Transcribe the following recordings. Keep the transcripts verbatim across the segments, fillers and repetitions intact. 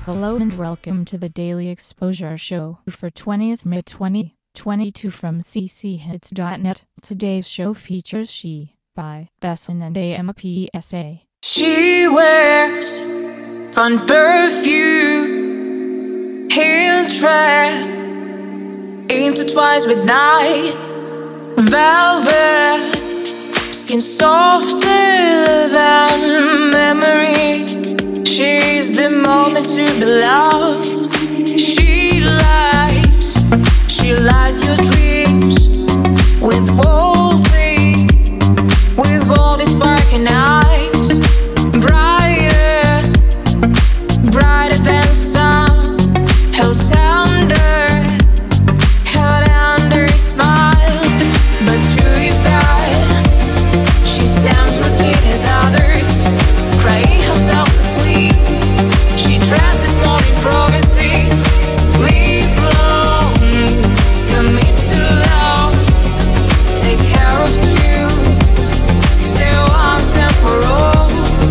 Hello and welcome to the Daily Exposure Show for twentieth May twenty twenty-two from c c hits dot net. Today's show features She by Besson and A M P S A. She wears fun perfume, heel tread intertwined with night velvet, skin softer than memory. She's the moment to be loved. She lights, she lights your dreams with boldly, with all these sparking eyes, brighter, brighter than the sun. Held tender, held under a smile, but true is that she stands between his others, crying herself to sleep. She dresses morning promises, leave alone, commit to love, take care of you, stay once and for all.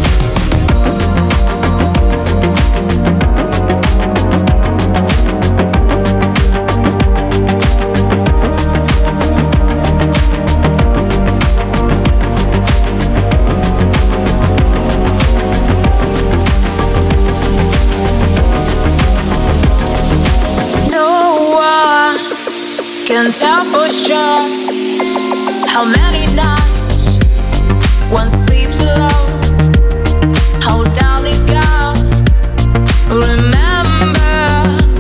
Can't tell for sure how many nights one sleeps alone, how darling's gone. Remember,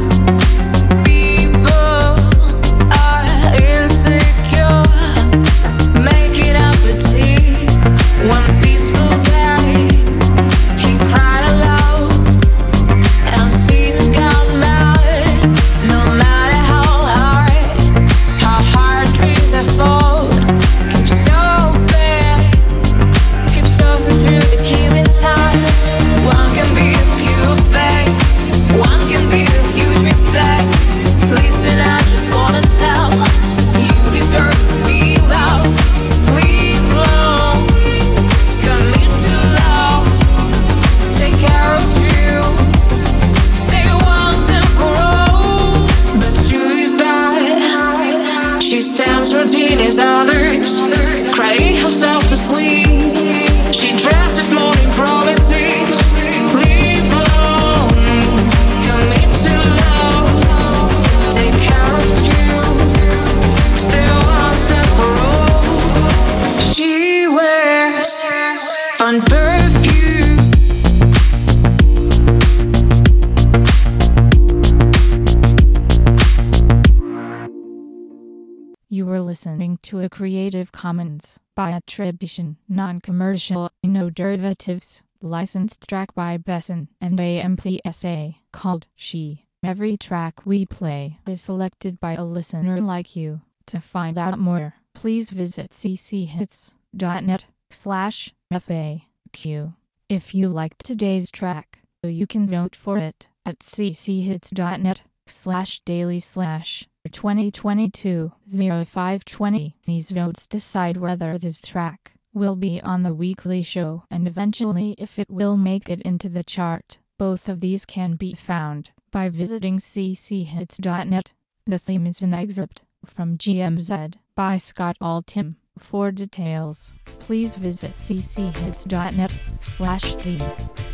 people are insecure, making up a tea. One peaceful day, he cried aloud and seasons gone mad. No matter how hard her heart dreams have fallen, keep suffering, keep suffering through the killing times. One can be a pure fake, one can be a huge mistake. Listen, I just wanna tell you deserve to be loved. Leave alone, commit to love, take care of you, stay once and for all. But truth is that she stands routine as others, crying herself to sleep. She dresses morning promises, leave alone, commit to love, take care of you, stay once and for all. She wears fun perfume. You were listening to a Creative Commons by attribution, non-commercial, no derivatives, licensed track by Besson and A M P S A called She. Every track we play is selected by a listener like you. To find out more, please visit c c hits dot net slash F A Q. If you liked today's track, you can vote for it at c c hits dot net slash daily slash twenty twenty-two oh five twenty. These votes decide whether this track will be on the weekly show and eventually if it will make it into the chart. Both of these can be found by visiting c c hits dot net. The theme is an excerpt from G M Z by Scott Altham. For details, please visit c c hits dot net slash theme.